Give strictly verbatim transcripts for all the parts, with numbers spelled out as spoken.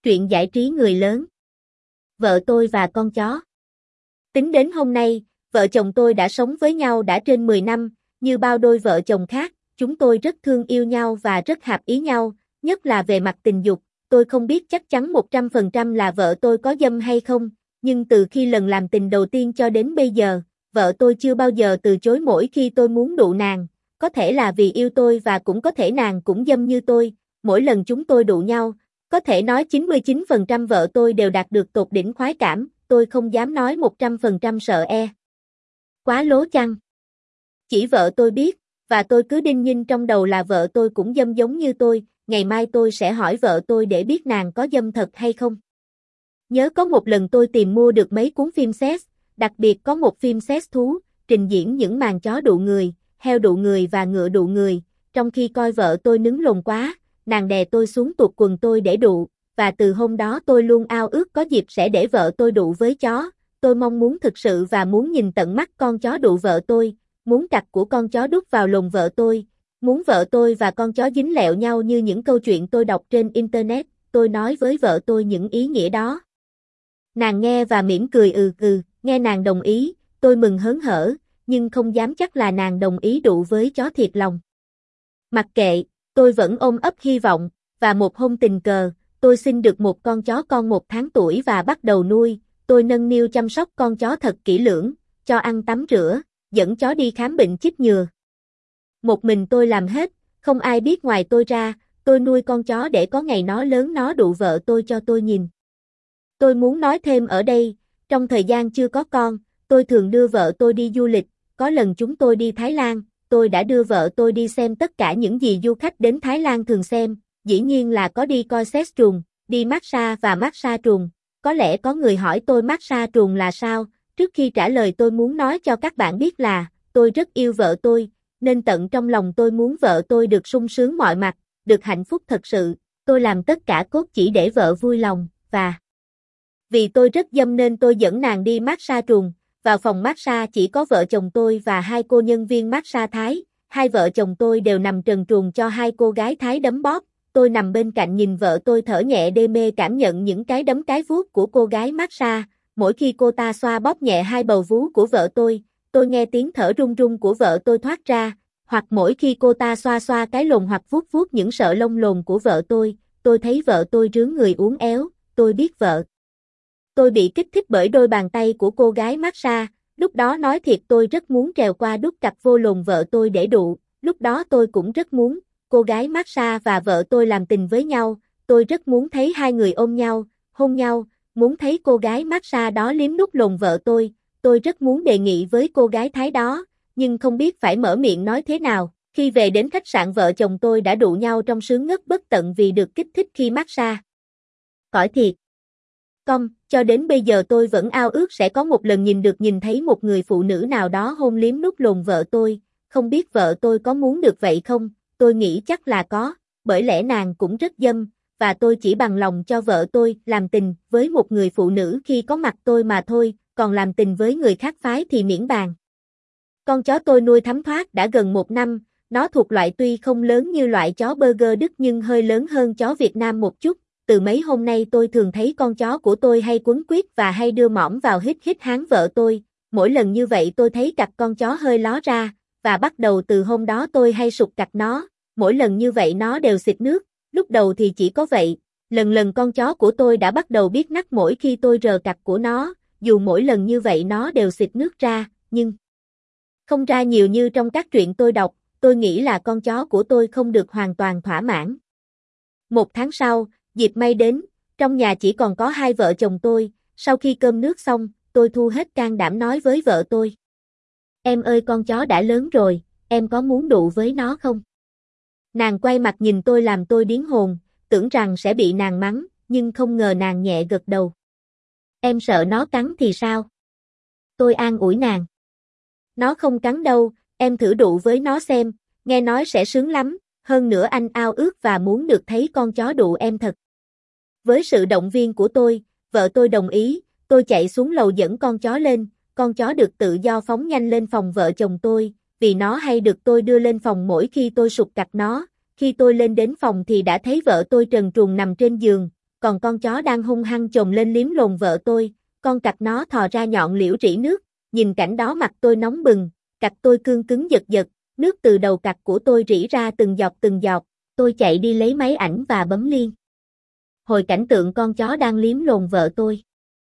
Truyện giải trí người lớn. Vợ tôi và con chó. Tính đến hôm nay, vợ chồng tôi đã sống với nhau đã trên mười năm, như bao đôi vợ chồng khác, chúng tôi rất thương yêu nhau và rất hợp ý nhau, nhất là về mặt tình dục. Tôi không biết chắc chắn một trăm phần trăm là vợ tôi có dâm hay không, nhưng từ khi lần làm tình đầu tiên cho đến bây giờ, vợ tôi chưa bao giờ từ chối mỗi khi tôi muốn đụ nàng, có thể là vì yêu tôi và cũng có thể nàng cũng dâm như tôi, mỗi lần chúng tôi đụ nhau. Có thể nói chín mươi chín phần trăm vợ tôi đều đạt được tột đỉnh khoái cảm, tôi không dám nói một trăm phần trăm sợ e. Quá lố chăng? Chỉ vợ tôi biết, và tôi cứ đinh ninh trong đầu là vợ tôi cũng dâm giống như tôi, ngày mai tôi sẽ hỏi vợ tôi để biết nàng có dâm thật hay không. Nhớ có một lần tôi tìm mua được mấy cuốn phim sex, đặc biệt có một phim sex thú, trình diễn những màn chó đụ người, heo đụ người và ngựa đụ người, trong khi coi vợ tôi nứng lồn quá. Nàng đè tôi xuống tuột quần tôi để đụ, và từ hôm đó tôi luôn ao ước có dịp sẽ để vợ tôi đụ với chó. Tôi mong muốn thực sự và muốn nhìn tận mắt con chó đụ vợ tôi, muốn cặc của con chó đút vào lồng vợ tôi, muốn vợ tôi và con chó dính lẹo nhau như những câu chuyện tôi đọc trên Internet. Tôi nói với vợ tôi những ý nghĩa đó. Nàng nghe và mỉm cười ừ ừ, nghe nàng đồng ý, tôi mừng hớn hở, nhưng không dám chắc là nàng đồng ý đụ với chó thiệt lòng. Mặc kệ. Tôi vẫn ôm ấp hy vọng, và một hôm tình cờ, tôi sinh được một con chó con một tháng tuổi và bắt đầu nuôi. Tôi nâng niu chăm sóc con chó thật kỹ lưỡng, cho ăn tắm rửa, dẫn chó đi khám bệnh chích ngừa. Một mình tôi làm hết, không ai biết ngoài tôi ra. Tôi nuôi con chó để có ngày nó lớn nó đụ vợ tôi cho tôi nhìn. Tôi muốn nói thêm ở đây, trong thời gian chưa có con, tôi thường đưa vợ tôi đi du lịch. Có lần chúng tôi đi Thái Lan. Tôi đã đưa vợ tôi đi xem tất cả những gì du khách đến Thái Lan thường xem, dĩ nhiên là có đi coi sex truồng, đi massage và massage truồng. Có lẽ có người hỏi tôi massage truồng là sao, trước khi trả lời tôi muốn nói cho các bạn biết là, tôi rất yêu vợ tôi, nên tận trong lòng tôi muốn vợ tôi được sung sướng mọi mặt, được hạnh phúc thật sự, tôi làm tất cả cốt chỉ để vợ vui lòng, và vì tôi rất dâm nên tôi dẫn nàng đi massage truồng. Vào phòng massage chỉ có vợ chồng tôi và hai cô nhân viên massage Thái, hai vợ chồng tôi đều nằm trần truồng cho hai cô gái Thái đấm bóp, tôi nằm bên cạnh nhìn vợ tôi thở nhẹ đê mê cảm nhận những cái đấm cái vuốt của cô gái massage, mỗi khi cô ta xoa bóp nhẹ hai bầu vú của vợ tôi, tôi nghe tiếng thở run run của vợ tôi thoát ra, hoặc mỗi khi cô ta xoa xoa cái lồn hoặc vuốt vuốt những sợi lông lồn của vợ tôi, tôi thấy vợ tôi rướn người uốn éo, tôi biết vợ. Tôi bị kích thích bởi đôi bàn tay của cô gái massage, lúc đó nói thiệt tôi rất muốn trèo qua đút cặc vô lồn vợ tôi để đụ, lúc đó tôi cũng rất muốn, cô gái massage và vợ tôi làm tình với nhau, tôi rất muốn thấy hai người ôm nhau, hôn nhau, muốn thấy cô gái massage đó liếm đút lồn vợ tôi, tôi rất muốn đề nghị với cô gái Thái đó, nhưng không biết phải mở miệng nói thế nào, khi về đến khách sạn vợ chồng tôi đã đụ nhau trong sướng ngất bất tận vì được kích thích khi massage. Cõi thiệt. Công, cho đến bây giờ tôi vẫn ao ước sẽ có một lần nhìn được nhìn thấy một người phụ nữ nào đó hôn liếm nút lồn vợ tôi, không biết vợ tôi có muốn được vậy không, tôi nghĩ chắc là có, bởi lẽ nàng cũng rất dâm, và tôi chỉ bằng lòng cho vợ tôi làm tình với một người phụ nữ khi có mặt tôi mà thôi, còn làm tình với người khác phái thì miễn bàn. Con chó tôi nuôi thấm thoát đã gần một năm, nó thuộc loại tuy không lớn như loại chó burger Đức nhưng hơi lớn hơn chó Việt Nam một chút. Từ mấy hôm nay tôi thường thấy con chó của tôi hay quấn quýt và hay đưa mõm vào hít hít háng vợ tôi, mỗi lần như vậy tôi thấy cặc con chó hơi ló ra, và bắt đầu từ hôm đó tôi hay sụt cặc nó, mỗi lần như vậy nó đều xịt nước, lúc đầu thì chỉ có vậy, lần lần con chó của tôi đã bắt đầu biết nắc mỗi khi tôi rờ cặc của nó, dù mỗi lần như vậy nó đều xịt nước ra, nhưng không ra nhiều như trong các truyện tôi đọc, tôi nghĩ là con chó của tôi không được hoàn toàn thỏa mãn. Một tháng sau, dịp may đến, trong nhà chỉ còn có hai vợ chồng tôi, sau khi cơm nước xong, tôi thu hết can đảm nói với vợ tôi. Em ơi con chó đã lớn rồi, em có muốn đụ với nó không? Nàng quay mặt nhìn tôi làm tôi điếng hồn, tưởng rằng sẽ bị nàng mắng, nhưng không ngờ nàng nhẹ gật đầu. Em sợ nó cắn thì sao? Tôi an ủi nàng. Nó không cắn đâu, em thử đụ với nó xem, nghe nói sẽ sướng lắm, hơn nữa anh ao ước và muốn được thấy con chó đụ em thật. Với sự động viên của tôi, vợ tôi đồng ý, tôi chạy xuống lầu dẫn con chó lên, con chó được tự do phóng nhanh lên phòng vợ chồng tôi, vì nó hay được tôi đưa lên phòng mỗi khi tôi sụt cặc nó, khi tôi lên đến phòng thì đã thấy vợ tôi trần truồng nằm trên giường, còn con chó đang hung hăng chồm lên liếm lồn vợ tôi, con cặc nó thò ra nhọn liễu rỉ nước, nhìn cảnh đó mặt tôi nóng bừng, cặc tôi cương cứng giật giật, nước từ đầu cặc của tôi rỉ ra từng giọt từng giọt, tôi chạy đi lấy máy ảnh và bấm liên. Hồi cảnh tượng con chó đang liếm lồn vợ tôi.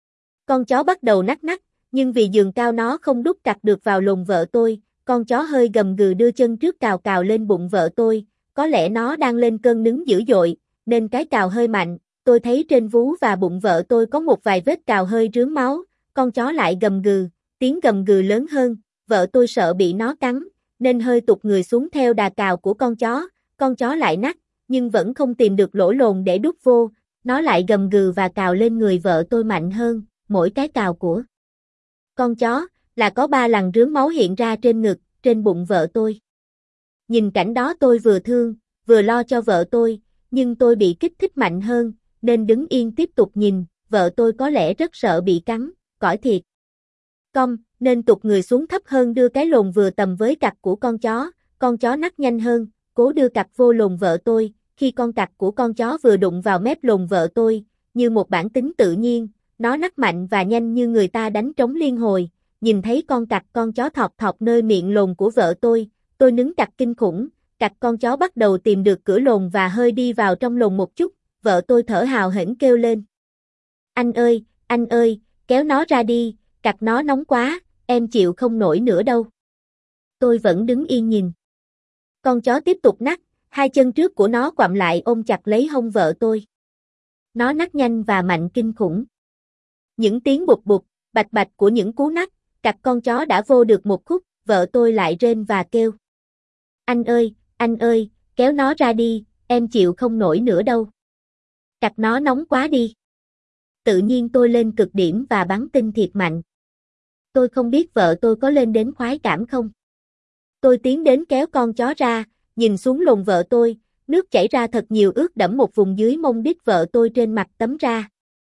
Con chó bắt đầu nắc nắc, nhưng vì giường cao nó không đút cặc được vào lồn vợ tôi, con chó hơi gầm gừ đưa chân trước cào cào lên bụng vợ tôi, có lẽ nó đang lên cơn nứng dữ dội, nên cái cào hơi mạnh, tôi thấy trên vú và bụng vợ tôi có một vài vết cào hơi rướm máu, con chó lại gầm gừ, tiếng gầm gừ lớn hơn, vợ tôi sợ bị nó cắn, nên hơi tụt người xuống theo đà cào của con chó, con chó lại nắc, nhưng vẫn không tìm được lỗ lồn để đút vô, nó lại gầm gừ và cào lên người vợ tôi mạnh hơn, mỗi cái cào của con chó là có ba lần rướm máu hiện ra trên ngực, trên bụng vợ tôi. Nhìn cảnh đó tôi vừa thương, vừa lo cho vợ tôi, nhưng tôi bị kích thích mạnh hơn, nên đứng yên tiếp tục nhìn, vợ tôi có lẽ rất sợ bị cắn, cõi thiệt. Cong, nên tụt người xuống thấp hơn đưa cái lồn vừa tầm với cặc của con chó, con chó nắc nhanh hơn, cố đưa cặc vô lồn vợ tôi, khi con cặc của con chó vừa đụng vào mép lồn vợ tôi, như một bản tính tự nhiên, nó nắc mạnh và nhanh như người ta đánh trống liên hồi, nhìn thấy con cặc con chó thọt thọt nơi miệng lồn của vợ tôi, tôi nứng cặc kinh khủng, cặc con chó bắt đầu tìm được cửa lồn và hơi đi vào trong lồn một chút, vợ tôi thở hào hển kêu lên. Anh ơi, anh ơi, kéo nó ra đi, cặc nó nóng quá, em chịu không nổi nữa đâu. Tôi vẫn đứng yên nhìn. Con chó tiếp tục nắc, hai chân trước của nó quặm lại ôm chặt lấy hông vợ tôi. Nó nắc nhanh và mạnh kinh khủng. Những tiếng bụp bụp, bạch bạch của những cú nắc, cặc con chó đã vô được một khúc, vợ tôi lại rên và kêu. Anh ơi, anh ơi, kéo nó ra đi, em chịu không nổi nữa đâu. Cặc nó nóng quá đi. Tự nhiên tôi lên cực điểm và bắn tinh thiệt mạnh. Tôi không biết vợ tôi có lên đến khoái cảm không. Tôi tiến đến kéo con chó ra, nhìn xuống lồn vợ tôi, nước chảy ra thật nhiều ướt đẫm một vùng dưới mông đít vợ tôi trên mặt tấm ra.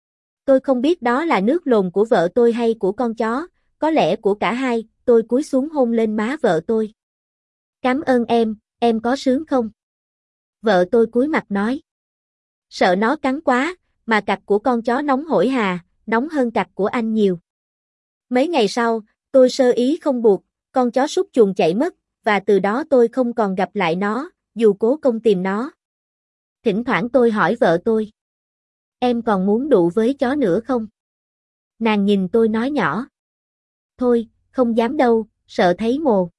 Tôi không biết đó là nước lồn của vợ tôi hay của con chó, có lẽ của cả hai, tôi cúi xuống hôn lên má vợ tôi. Cảm ơn em, em có sướng không? Vợ tôi cúi mặt nói. Sợ nó cắn quá, mà cặc của con chó nóng hổi hà, nóng hơn cặc của anh nhiều. Mấy ngày sau, tôi sơ ý không buộc, con chó sút chuồng chạy mất, và từ đó tôi không còn gặp lại nó, dù cố công tìm nó. Thỉnh thoảng tôi hỏi vợ tôi. Em còn muốn đụ với chó nữa không? Nàng nhìn tôi nói nhỏ. Thôi, không dám đâu, sợ thấy mồ.